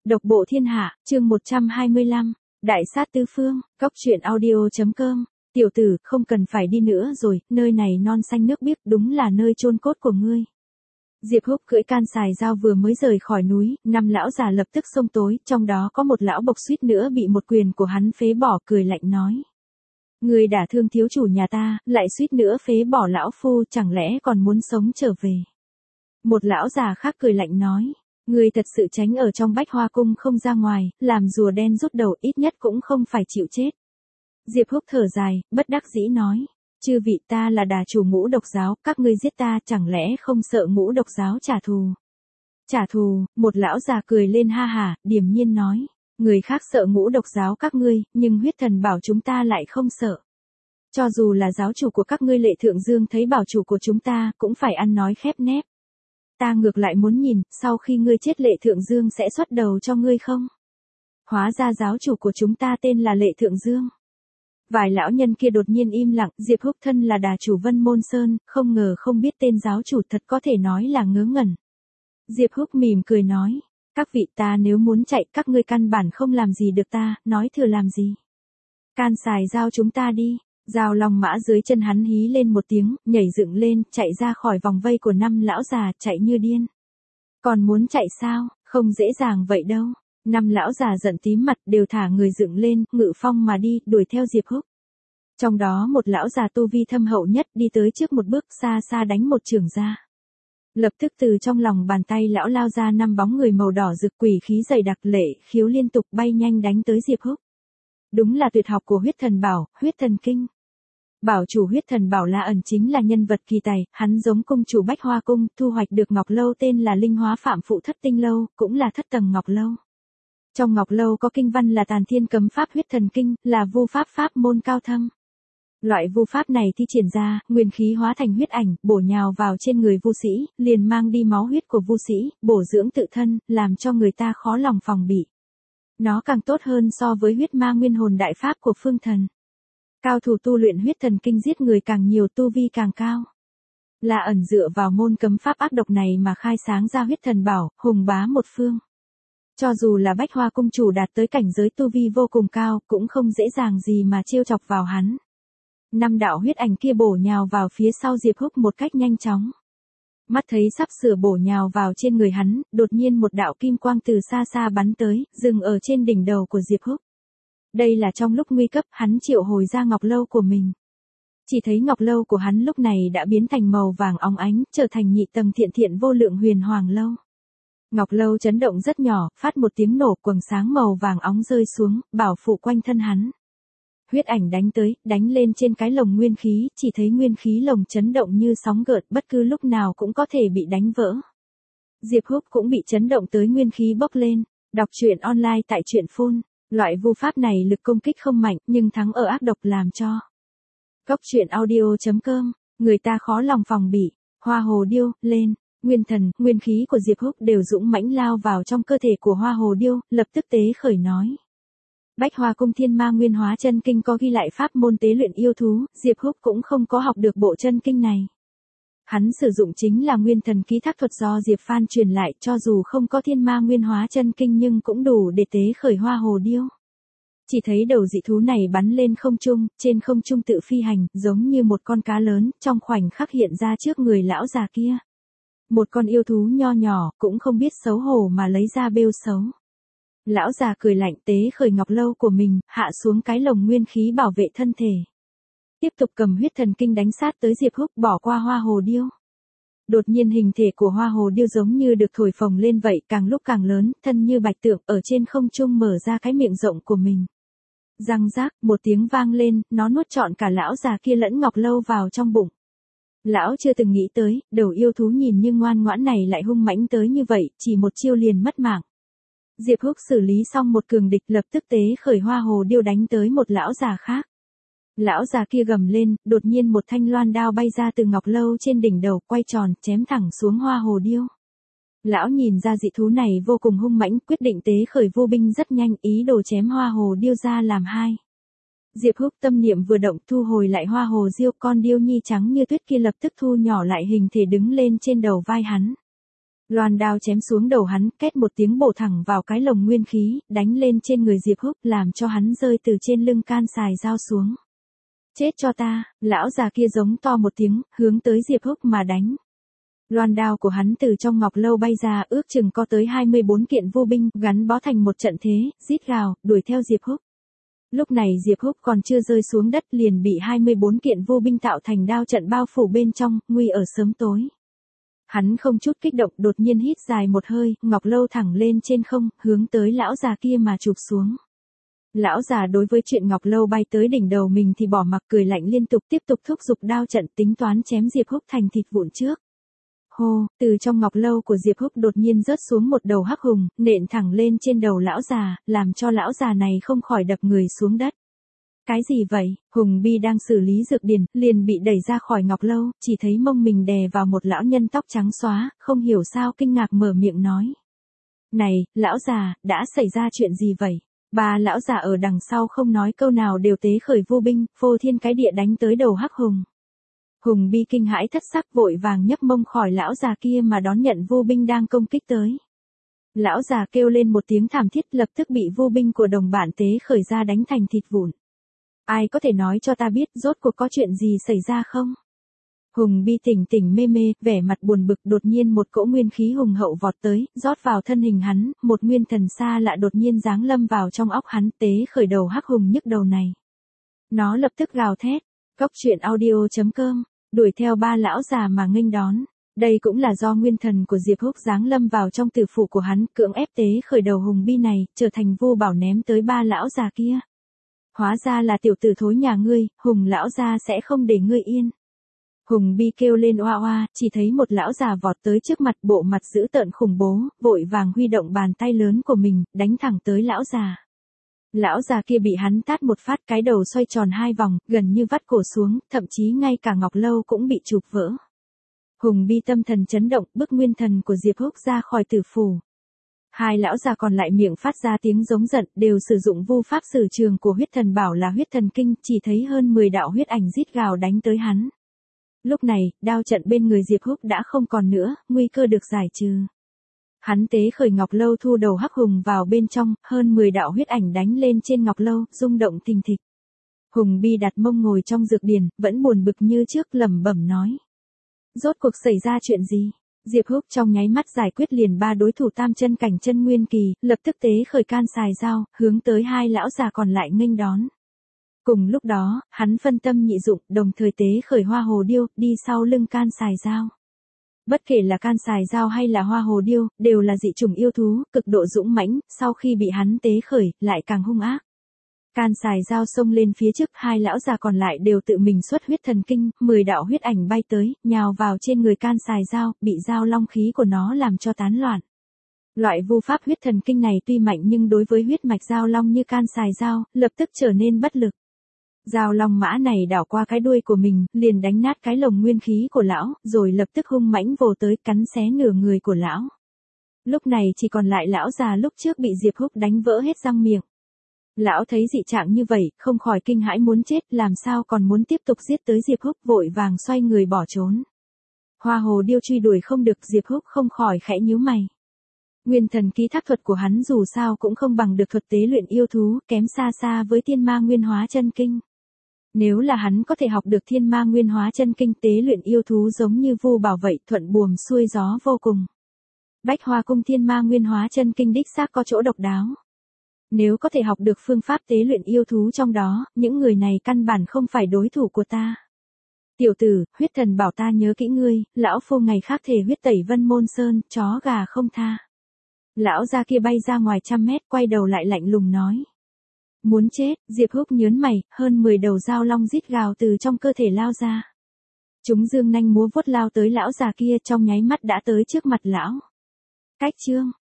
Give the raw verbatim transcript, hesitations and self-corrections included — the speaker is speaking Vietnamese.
Độc bộ thiên hạ, chương một trăm hai mươi lăm, Đại sát tứ phương, cóc truyện audio.com, tiểu tử, không cần phải đi nữa rồi, nơi này non xanh nước biếc, đúng là nơi chôn cốt của ngươi. Diệp Húc cưỡi can sài dao vừa mới rời khỏi núi, năm lão già lập tức xông tối, trong đó có một lão bộc suýt nữa bị một quyền của hắn phế bỏ, cười lạnh nói. Ngươi đả thương thiếu chủ nhà ta, lại suýt nữa phế bỏ lão phu, chẳng lẽ còn muốn sống trở về. Một lão già khác cười lạnh nói. Ngươi thật sự tránh ở trong Bách Hoa Cung không ra ngoài, làm rùa đen rút đầu, ít nhất cũng không phải chịu chết. Diệp Húc thở dài, bất đắc dĩ nói. Chư vị, ta là đà chủ Ngũ Độc Giáo, các ngươi giết ta chẳng lẽ không sợ Ngũ Độc Giáo trả thù. Trả thù, một lão già cười lên ha hả, điềm nhiên nói. Người khác sợ Ngũ Độc Giáo các ngươi, nhưng huyết thần bảo chúng ta lại không sợ. Cho dù là giáo chủ của các ngươi Lệ Thượng Dương thấy bảo chủ của chúng ta, cũng phải ăn nói khép nép. Ta ngược lại muốn nhìn, sau khi ngươi chết Lệ Thượng Dương sẽ xuất đầu cho ngươi không? Hóa ra giáo chủ của chúng ta tên là Lệ Thượng Dương. Vài lão nhân kia đột nhiên im lặng, Diệp Húc thân là đà chủ Vân Môn Sơn, không ngờ không biết tên giáo chủ, thật có thể nói là ngớ ngẩn. Diệp Húc mỉm cười nói, các vị, ta nếu muốn chạy, các ngươi căn bản không làm gì được ta, nói thừa làm gì. Can sài giao chúng ta đi. Giao long mã dưới chân hắn hí lên một tiếng, nhảy dựng lên, chạy ra khỏi vòng vây của năm lão già, chạy như điên. Còn muốn chạy sao, không dễ dàng vậy đâu. Năm lão già giận tím mặt, đều thả người dựng lên, ngự phong mà đi, đuổi theo Diệp Húc. Trong đó một lão già tu vi thâm hậu nhất đi tới trước một bước, xa xa đánh một chưởng ra. Lập tức từ trong lòng bàn tay lão lao ra năm bóng người màu đỏ rực, quỷ khí dày đặc, lệ khiếu liên tục bay nhanh đánh tới Diệp Húc. Đúng là tuyệt học của huyết thần bảo, huyết thần kinh. Bảo chủ huyết thần bảo La ẩn chính là nhân vật kỳ tài, hắn giống cung chủ Bách Hoa Cung, thu hoạch được ngọc lâu tên là Linh Hóa Phạm Phụ Thất Tinh Lâu, cũng là thất tầng ngọc lâu. Trong ngọc lâu có kinh văn là Tàn Thiên Cấm Pháp huyết thần kinh, là vu pháp pháp môn cao thâm. Loại vu pháp này thi triển ra, nguyên khí hóa thành huyết ảnh, bổ nhào vào trên người vu sĩ, liền mang đi máu huyết của vu sĩ, bổ dưỡng tự thân, làm cho người ta khó lòng phòng bị. Nó càng tốt hơn so với huyết ma nguyên hồn đại pháp của phương thần. Cao thủ tu luyện huyết thần kinh giết người càng nhiều, tu vi càng cao. La ẩn dựa vào môn cấm pháp ác độc này mà khai sáng ra huyết thần bảo, hùng bá một phương. Cho dù là Bách Hoa Cung chủ đạt tới cảnh giới tu vi vô cùng cao, cũng không dễ dàng gì mà trêu chọc vào hắn. Năm đạo huyết ảnh kia bổ nhào vào phía sau Diệp Húc một cách nhanh chóng. Mắt thấy sắp sửa bổ nhào vào trên người hắn, đột nhiên một đạo kim quang từ xa xa bắn tới, dừng ở trên đỉnh đầu của Diệp Húc. Đây là trong lúc nguy cấp, hắn triệu hồi ra ngọc lâu của mình. Chỉ thấy ngọc lâu của hắn lúc này đã biến thành màu vàng óng ánh, trở thành nhị tầng thiện thiện vô lượng huyền hoàng lâu. Ngọc lâu chấn động rất nhỏ, phát một tiếng nổ, quầng sáng màu vàng óng rơi xuống, bảo phủ quanh thân hắn. Huyết ảnh đánh tới, đánh lên trên cái lồng nguyên khí, chỉ thấy nguyên khí lồng chấn động như sóng gợn, bất cứ lúc nào cũng có thể bị đánh vỡ. Diệp Húc cũng bị chấn động tới nguyên khí bốc lên. Đọc truyện online tại truyện phun. Loại vu pháp này lực công kích không mạnh, nhưng thắng ở ác độc làm cho. Cóc truyện audio.com, người ta khó lòng phòng bị. Hoa hồ điêu, lên. Nguyên thần, nguyên khí của Diệp Húc đều dũng mãnh lao vào trong cơ thể của hoa hồ điêu, lập tức tế khởi nói. Bách Hoa Cung Thiên Ma Nguyên Hóa Chân Kinh có ghi lại pháp môn tế luyện yêu thú, Diệp Húc cũng không có học được bộ chân kinh này. Hắn sử dụng chính là nguyên thần ký thác thuật do Diệp Phan truyền lại, cho dù không có Thiên Ma Nguyên Hóa Chân Kinh nhưng cũng đủ để tế khởi hoa hồ điêu. Chỉ thấy đầu dị thú này bắn lên không trung, trên không trung tự phi hành, giống như một con cá lớn, trong khoảnh khắc hiện ra trước người lão già kia. Một con yêu thú nho nhỏ, cũng không biết xấu hổ mà lấy ra bêu xấu. Lão già cười lạnh, tế khởi ngọc lâu của mình, hạ xuống cái lồng nguyên khí bảo vệ thân thể. Tiếp tục cầm huyết thần kinh đánh sát tới Diệp Húc, bỏ qua hoa hồ điêu. Đột nhiên hình thể của hoa hồ điêu giống như được thổi phồng lên vậy, càng lúc càng lớn, thân như bạch tượng, ở trên không trung mở ra cái miệng rộng của mình. Răng rác, một tiếng vang lên, nó nuốt trọn cả lão già kia lẫn ngọc lâu vào trong bụng. Lão chưa từng nghĩ tới, đầu yêu thú nhìn như ngoan ngoãn này lại hung mãnh tới như vậy, chỉ một chiêu liền mất mạng. Diệp Húc xử lý xong một cường địch, lập tức tế khởi hoa hồ điêu đánh tới một lão già khác. Lão già kia gầm lên, đột nhiên một thanh loan đao bay ra từ ngọc lâu trên đỉnh đầu, quay tròn, chém thẳng xuống hoa hồ điêu. Lão nhìn ra dị thú này vô cùng hung mãnh, quyết định tế khởi vô binh rất nhanh, ý đồ chém hoa hồ điêu ra làm hai. Diệp Húc tâm niệm vừa động, thu hồi lại hoa hồ diêu, con điêu nhi trắng như tuyết kia lập tức thu nhỏ lại hình thể đứng lên trên đầu vai hắn. Loan đao chém xuống đầu hắn, két một tiếng bổ thẳng vào cái lồng nguyên khí, đánh lên trên người Diệp Húc, làm cho hắn rơi từ trên lưng can xài dao xuống. Chết cho ta, lão già kia giống to một tiếng, hướng tới Diệp Húc mà đánh. Loan đao của hắn từ trong ngọc lâu bay ra, ước chừng có tới hai mươi bốn kiện vu binh, gắn bó thành một trận thế, rít gào, đuổi theo Diệp Húc. Lúc này Diệp Húc còn chưa rơi xuống đất liền bị hai mươi bốn kiện vu binh tạo thành đao trận bao phủ bên trong, nguy ở sớm tối. Hắn không chút kích động, đột nhiên hít dài một hơi, ngọc lâu thẳng lên trên không, hướng tới lão già kia mà chụp xuống. Lão già đối với chuyện ngọc lâu bay tới đỉnh đầu mình thì bỏ mặc cười lạnh liên tục, tiếp tục thúc giục đao trận, tính toán chém Diệp Húc thành thịt vụn trước. Hô, từ trong ngọc lâu của Diệp Húc đột nhiên rớt xuống một đầu hắc hùng, nện thẳng lên trên đầu lão già, làm cho lão già này không khỏi đập người xuống đất. Cái gì vậy? Hùng Bi đang xử lý dược điển, liền bị đẩy ra khỏi ngọc lâu, chỉ thấy mông mình đè vào một lão nhân tóc trắng xóa, không hiểu sao kinh ngạc mở miệng nói. Này, lão già, đã xảy ra chuyện gì vậy? Ba lão già ở đằng sau không nói câu nào đều tế khởi vô binh, phô thiên cái địa đánh tới đầu hắc hùng. Hùng Bi kinh hãi thất sắc, vội vàng nhấc mông khỏi lão già kia mà đón nhận vô binh đang công kích tới. Lão già kêu lên một tiếng thảm thiết, lập tức bị vô binh của đồng bạn tế khởi ra đánh thành thịt vụn. Ai có thể nói cho ta biết rốt cuộc có chuyện gì xảy ra không? Hùng Bi tỉnh tỉnh mê mê, vẻ mặt buồn bực, đột nhiên một cỗ nguyên khí hùng hậu vọt tới, rót vào thân hình hắn, một nguyên thần xa lạ đột nhiên giáng lâm vào trong óc hắn, tế khởi đầu hắc hùng nhức đầu này. Nó lập tức gào thét, cốc truyện audio chấm com, đuổi theo ba lão già mà nghênh đón. Đây cũng là do nguyên thần của Diệp Húc giáng lâm vào trong tử phủ của hắn, cưỡng ép tế khởi đầu Hùng Bi này, trở thành vô bảo ném tới ba lão già kia. Hóa ra là tiểu tử thối nhà ngươi, Hùng lão gia sẽ không để ngươi yên. Hùng Bi kêu lên oa oa, chỉ thấy một lão già vọt tới trước mặt, bộ mặt dữ tợn khủng bố, vội vàng huy động bàn tay lớn của mình, đánh thẳng tới lão già. Lão già kia bị hắn tát một phát, cái đầu xoay tròn hai vòng, gần như vắt cổ xuống, thậm chí ngay cả ngọc lâu cũng bị chụp vỡ. Hùng Bi tâm thần chấn động, bức nguyên thần của Diệp Húc ra khỏi tử phủ. Hai lão già còn lại miệng phát ra tiếng giống giận, đều sử dụng vu pháp sử trường của huyết thần bảo là huyết thần kinh, chỉ thấy hơn mười đạo huyết ảnh rít gào đánh tới hắn. Lúc này, đao trận bên người Diệp Húc đã không còn nữa, nguy cơ được giải trừ. Hắn tế khởi ngọc lâu thu đầu hắc hùng vào bên trong, hơn mười đạo huyết ảnh đánh lên trên ngọc lâu, rung động thình thịch. Hùng Bi đặt mông ngồi trong dược điển, vẫn buồn bực như trước, lẩm bẩm nói. Rốt cuộc xảy ra chuyện gì? Diệp Húc trong nháy mắt giải quyết liền ba đối thủ tam chân cảnh chân nguyên kỳ, lập tức tế khởi can xài dao, hướng tới hai lão già còn lại nghênh đón. Cùng lúc đó, hắn phân tâm nhị dụng, đồng thời tế khởi hoa hồ điêu, đi sau lưng can xài dao. Bất kể là can xài dao hay là hoa hồ điêu, đều là dị chủng yêu thú, cực độ dũng mãnh, sau khi bị hắn tế khởi, lại càng hung ác. Can xài dao xông lên phía trước, hai lão già còn lại đều tự mình xuất huyết thần kinh, mười đạo huyết ảnh bay tới, nhào vào trên người can xài dao, bị dao long khí của nó làm cho tán loạn. Loại vu pháp huyết thần kinh này tuy mạnh nhưng đối với huyết mạch dao long như can xài dao, lập tức trở nên bất lực. Dao long mã này đảo qua cái đuôi của mình, liền đánh nát cái lồng nguyên khí của lão, rồi lập tức hung mãnh vồ tới cắn xé nửa người của lão. Lúc này chỉ còn lại lão già lúc trước bị Diệp Húc đánh vỡ hết răng miệng. Lão thấy dị trạng như vậy, không khỏi kinh hãi muốn chết, làm sao còn muốn tiếp tục giết tới Diệp Húc, vội vàng xoay người bỏ trốn. Hoa hồ điêu truy đuổi không được, Diệp Húc không khỏi khẽ nhíu mày. Nguyên thần ký thác thuật của hắn dù sao cũng không bằng được thuật tế luyện yêu thú, kém xa xa với thiên ma nguyên hóa chân kinh. Nếu là hắn có thể học được thiên ma nguyên hóa chân kinh, tế luyện yêu thú giống như vu bảo vậy, thuận buồm xuôi gió vô cùng. Bách Hoa cung thiên ma nguyên hóa chân kinh đích xác có chỗ độc đáo. Nếu có thể học được phương pháp tế luyện yêu thú trong đó, những người này căn bản không phải đối thủ của ta. Tiểu tử, huyết thần bảo ta nhớ kỹ ngươi, lão phu ngày khác thể huyết tẩy Vân Môn Sơn, chó gà không tha. Lão già kia bay ra ngoài trăm mét, quay đầu lại lạnh lùng nói. Muốn chết, Diệp Húc nhớn mày, hơn mười đầu dao long rít gào từ trong cơ thể lao ra. Chúng dương nanh múa vuốt lao tới lão già kia, trong nháy mắt đã tới trước mặt lão. Cách chương